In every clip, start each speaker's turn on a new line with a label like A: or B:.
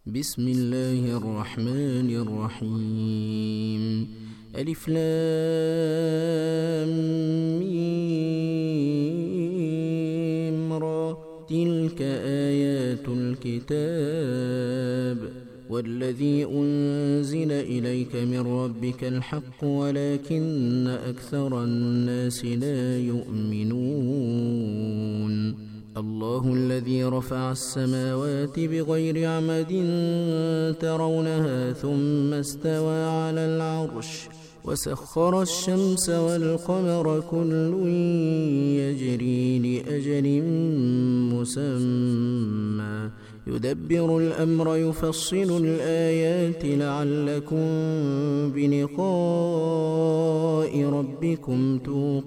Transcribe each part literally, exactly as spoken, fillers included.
A: بسم الله الرحمن الرحيم. ألف لام ميم را. تلك آيات الكتاب والذي أنزل إليك من ربك الحق ولكن أكثر الناس لا يؤمنون. الله الذي رفع السماوات بغير عمد ترونها ثم استوى على العرش وسخر الشمس والقمر كل يجري لأجل مسمى يدبر الأمر يفصل الآيات لعلكم بلقاء ربكم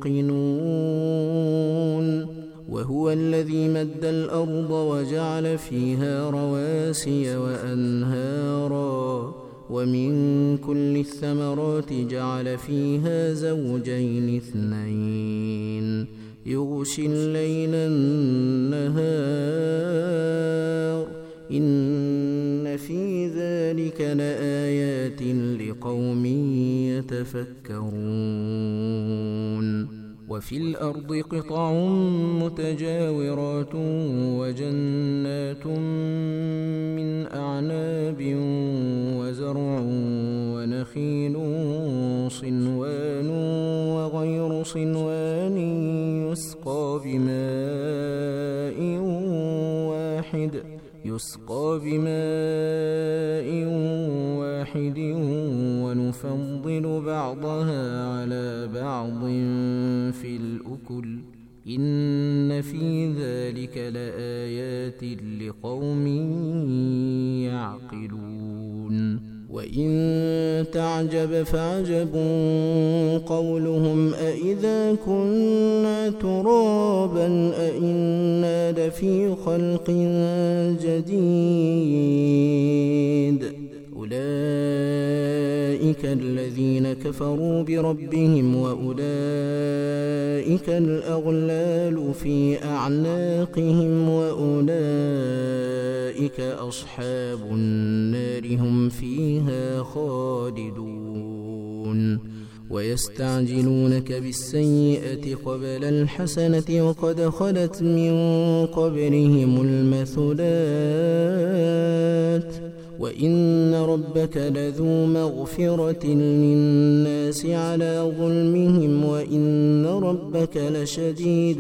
A: توقنون. وهو الذي مد الأرض وجعل فيها رواسي وأنهارا ومن كل الثمرات جعل فيها زوجين اثنين يغشي الليل النهار إن في ذلك لآيات لقوم يتفكرون. وفي الأرض قطع متجاورات وجنات من أعناب وزرع ونخيل صنوان وغير صنوان يسقى بماء واحد يسقى بماء واحد ونفضل بعضها على بعض في الأكل إن في ذلك لآيات لقوم يعقلون. وإن تعجب فعجب قولهم أإذا كنا ترابا أإنا لفي خلق جديد أولئك الذين كفروا بربهم وأولئك الأغلال في أعناقهم وأولئك أصحاب النار هم فيها خالدون. ويستعجلونك بالسيئة قبل الحسنة وقد خلت من قبلهم المثلات وإن ربك لذو مغفرة للناس على ظلمهم وإن ربك لشديد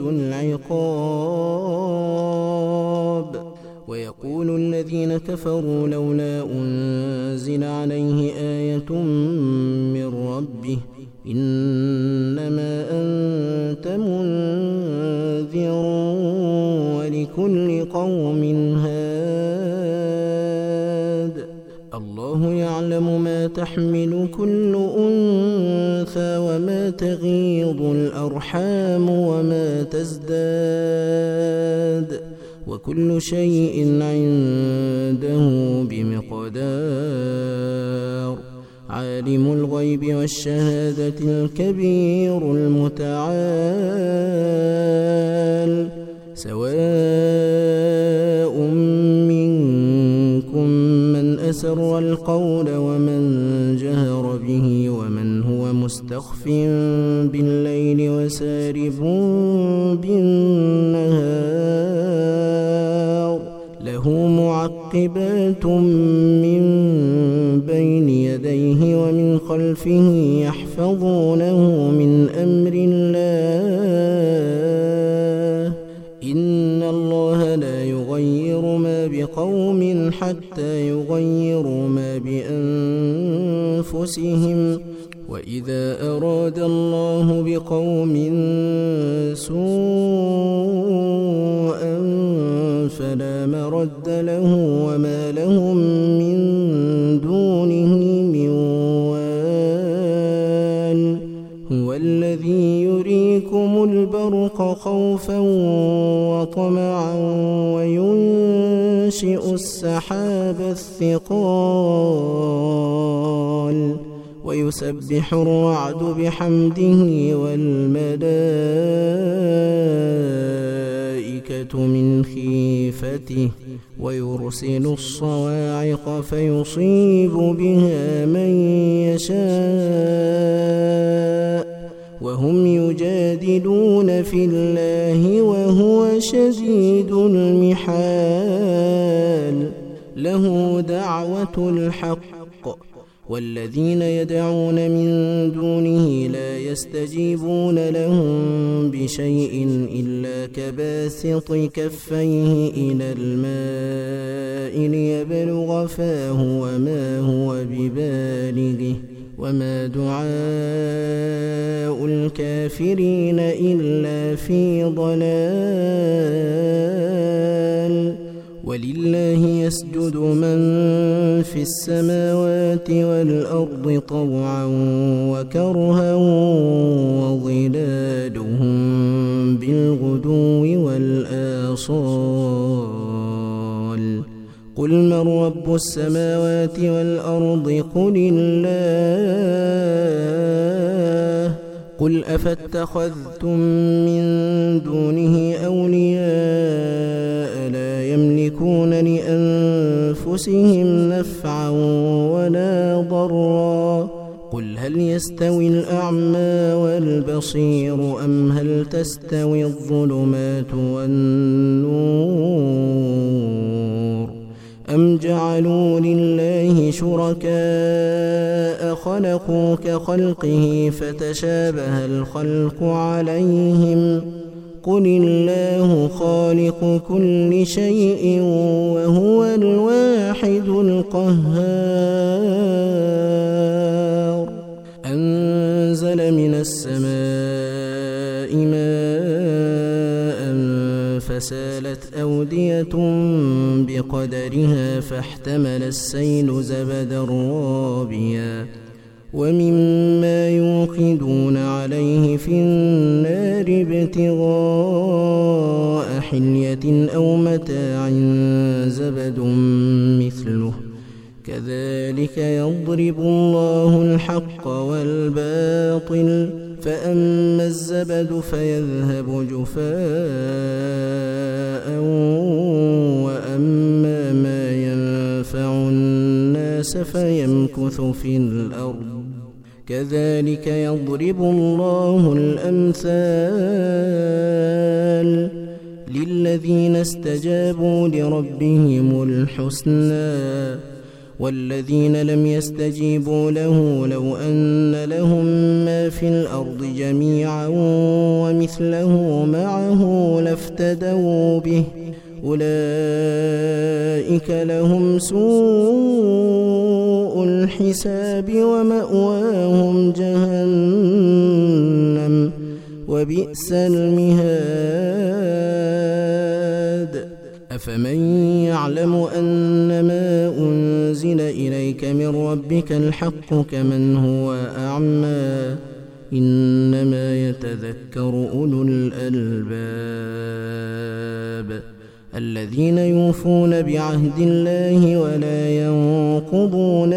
A: العقاب. ويقول الذين كفروا لولا أنزل عليه آية من ربه إنما أنت منذر ولكل قوم هاد. الله يعلم ما تحمل كل أنثى وما تغيض الأرحام وما تزداد وكل شيء عنده بمقدار. عالم الغيب والشهادة الكبير المتعال سواء منكم من أسر القول ومن جهر به ومن هو مستخف بالليل وسارب بالنهار له معقبات من بين يديه ومن خلفه يحفظونه من أمر الله إن الله لا يغير ما بقوم حتى يغيروا ما بأنفسهم وإذا أراد الله بقوم سوءا فلا مرد له وما لهم من دونه من وال. هو الذي يريكم البرق خوفا وطمعا وينشئ السحاب الثقال ويسبح الرعد بحمده والملائكة الملائكة من خيفته ويرسل الصواعق فيصيب بها من يشاء وهم يجادلون في الله وهو شديد المحال له دعوة الحق والذين يدعون من دونه لا يستجيبون لهم بشيء إلا كباسط كفيه إلى الماء ليبلغ فاه وما هو ببالغه وما دعاء الكافرين إلا في ضلال ولله يسجد من في السماوات والأرض طوعا وكرها وظلالهم بالغدو والآصال قل من رب السماوات والأرض قل الله قل أفاتخذتم من دونه أولياء لا يملكون لأنفسهم نفعا ولا ضرا قل هل يستوي الأعمى والبصير أم هل تستوي الظلمات والنور أم جعلوا لله شركاء خلقوا كخلقه فتشابه الخلق عليهم قل الله خالق كل شيء وهو الواحد القهار أنزل من السماء ماء فسالت أودية بقدرها فاحتمل السيل زبدا رابيا ومما يوقدون عليه في النار ابتغاء حلية أو متاع زبد مثله كذلك يضرب الله الحق والباطل فأما الزبد فيذهب جفاء وأما ما ينفع الناس فيمكث في الأرض كذلك يضرب الله الأمثال للذين استجابوا لربهم الحسنى والذين لم يستجيبوا له لو أن لهم ما في الأرض جميعا ومثله معه لافتدوا به أولئك لهم سوء الحساب ومأواهم جهنم وبئس المهاد أفمن يعلم أنما أنزل إليك من ربك الحق كمن هو أعمى إنما يتذكر أولو الألباب الذين يوفون بعهد الله ولا ينقضون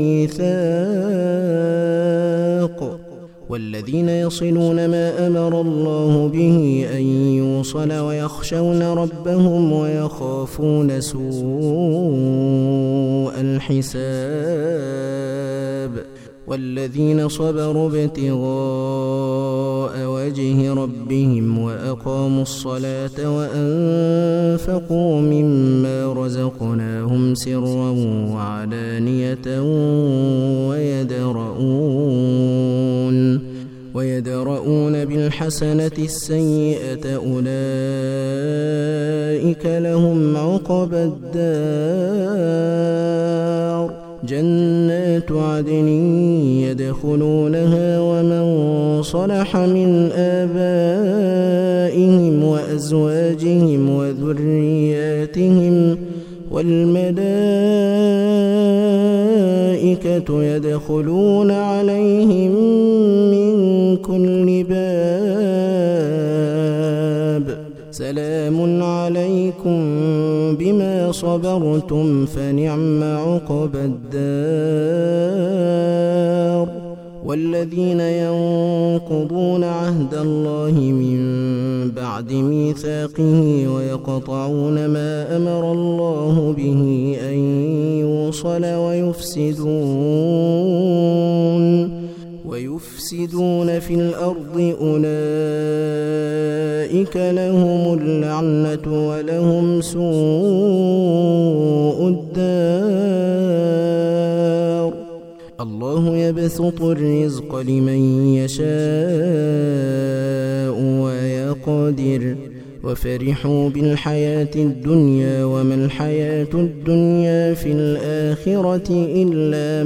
A: الميثاق والذين يصلون ما أمر الله به أن يوصل ويخشون ربهم ويخافون سوء الحساب والذين صبروا ابتغاء وجه ربهم وأقاموا الصلاة وأنفقوا مما رزقناهم سرا وعلانية ويدرؤون ويدرؤون بالحسنة السيئة أولئك لهم عقبى الدار جنات عدن يدخلونها ومن صلح من آبائهم وأزواجهم وذرياتهم والملائكة يدخلون عليهم من كل باب سلام عليكم بما صبرتم فنعم عقبى الدار والذين ينقضون عهد الله من بعد ميثاقه ويقطعون ما أمر الله به أن يوصل ويفسدون ويفسدون في الأرض أولئك لهم اللعنة ولهم سوء الدار. الله يبسط الرزق لمن يشاء ويقدر وفرحوا بالحياة الدنيا وما الحياة الدنيا في الآخرة إلا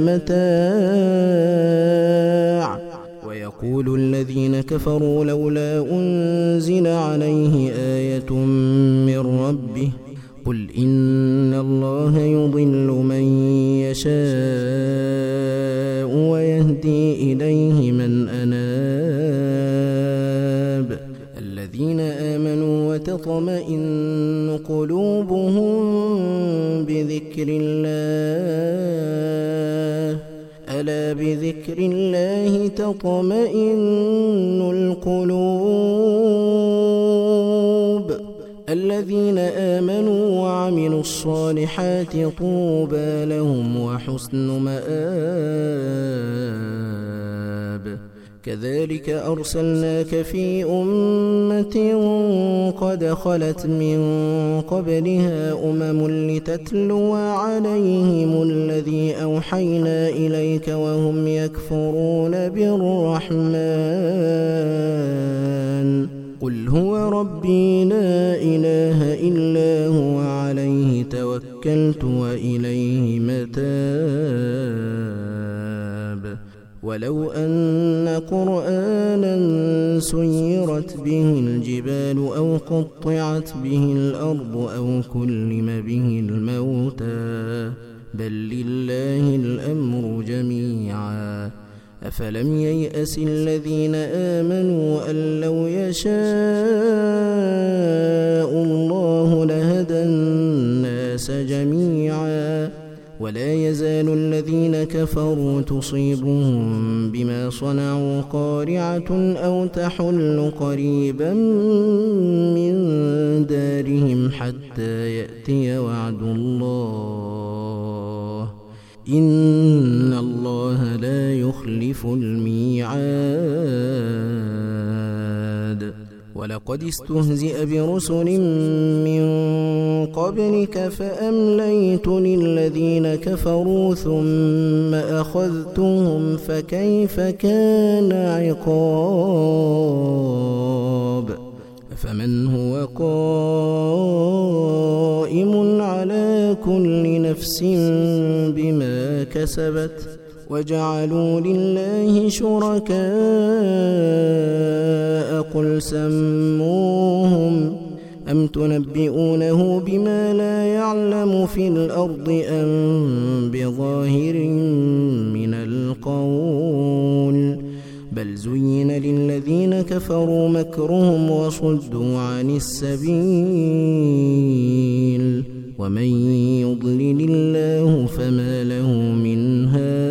A: متاع. ويقول الذين كفروا لولا أنزل عليه آية من ربه قل إن الله يضل من يشاء ويهدي إليه من أناب. الذين آمنوا وتطمئن قلوبهم بذكر الله ألا بذكر الله تطمئن القلوب. الذين آمنوا وعملوا الصالحات طوبى لهم وحسن مآب. كذلك أرسلناك في أمة قد خلت من قبلها أمم لتتلو عليهم الذي أوحينا إليك وهم يكفرون بالرحمن قل هو ربي لا إله إلا هو عليه توكلت وإليه متاب. ولو أن قرآنا سيرت به الجبال أو قطعت به الأرض أو كلم به الموتى بل لله الأمر جميعا. أفلم ييأس الذين آمنوا أن لو يشاء الله لهدى الناس جميعا ولا يزال الذين كفروا تصيبهم بما صنعوا قارعة أو تحل قريبا من دارهم حتى يأتي وعد الله إن الله لا يخلف الميعاد. ولقد استهزئ برسل من قبلك فأمليت للذين كفروا ثم أخذتهم فكيف كان عقاب. فمن هو قائم على كل نفس بما كسبت وجعلوا لله شركاء قل سموهم أم تنبئونه بما لا يعلم في الأرض أم بظاهر من القول بل زين للذين كفروا مكرهم وصدوا عن السبيل ومن يضلل الله فما له من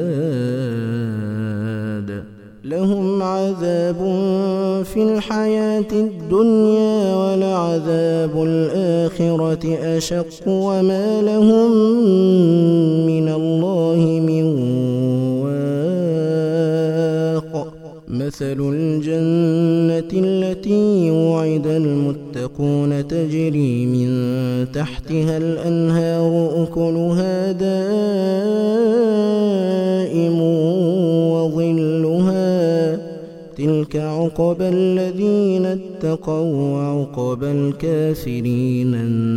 A: هاد. لهم عذاب في الحياة الدنيا ولعذاب الآخرة أشق وما لهم من الله من واق. مثل الجنة التي يوعد المتقون تجري من تحتها الأنهار أكلها دائم وظلها تلك عقبى الذين اتقوا وعقبى الكافرين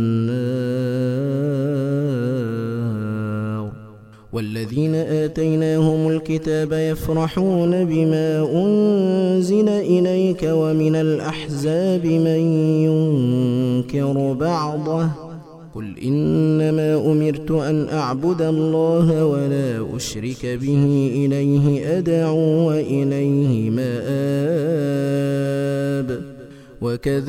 A: النار. والذين آتيناهم الكتاب يفرحون بما أنزل إليك ومن الأحزاب من ينكر بعضه قل إنما أمرت أن أعبد الله ولا أشرك به إليه أدعو وإليه مآب.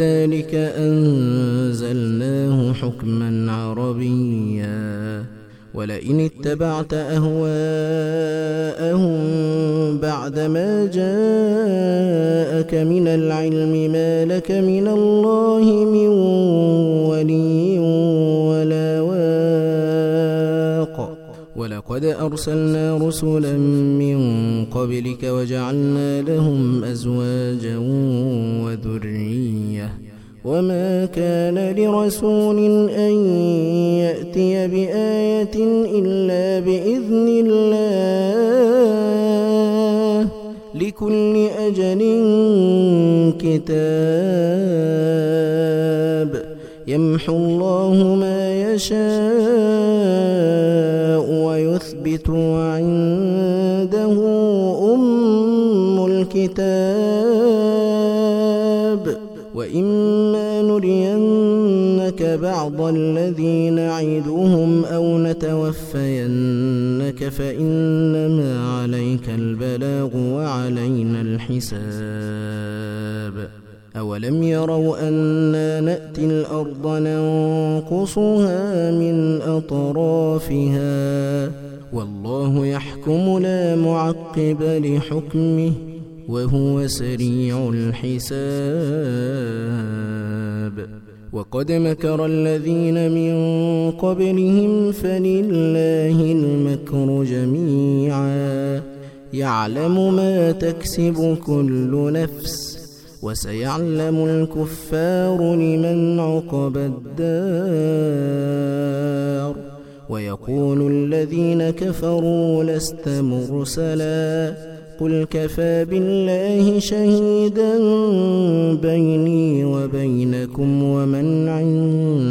A: وكذلك أنزلناه حكما عربيا ولئن اتبعت أهواءهم بعدما جاءك من العلم ما لك من الله من ولي ولا واق ولقد أرسلنا رسلا من قبلك وجعلنا لهم أزواجا وذرية وما كان لرسول أن يأتي بآية إلا بإذن الله لكل أجل كتاب يمحو الله ما يشاء ويثبت وعنده أم الكتاب وإما نرينك بعض الذي نعدهم أو نتوفينك فإنما عليك البلاغ وعلينا الحساب أولم يروا أنا نأتي الأرض ننقصها من أطرافها والله يحكم لا معقب لحكمه وهو سريع الحساب وقد مكر الذين من قبلهم فلله المكر جميعا يعلم ما تكسب كل نفس وسيعلم الكفار لمن عقبى الدار ويقول الذين كفروا لست مرسلا قل كفى بالله شهيدا بيني وبينكم ومن عنده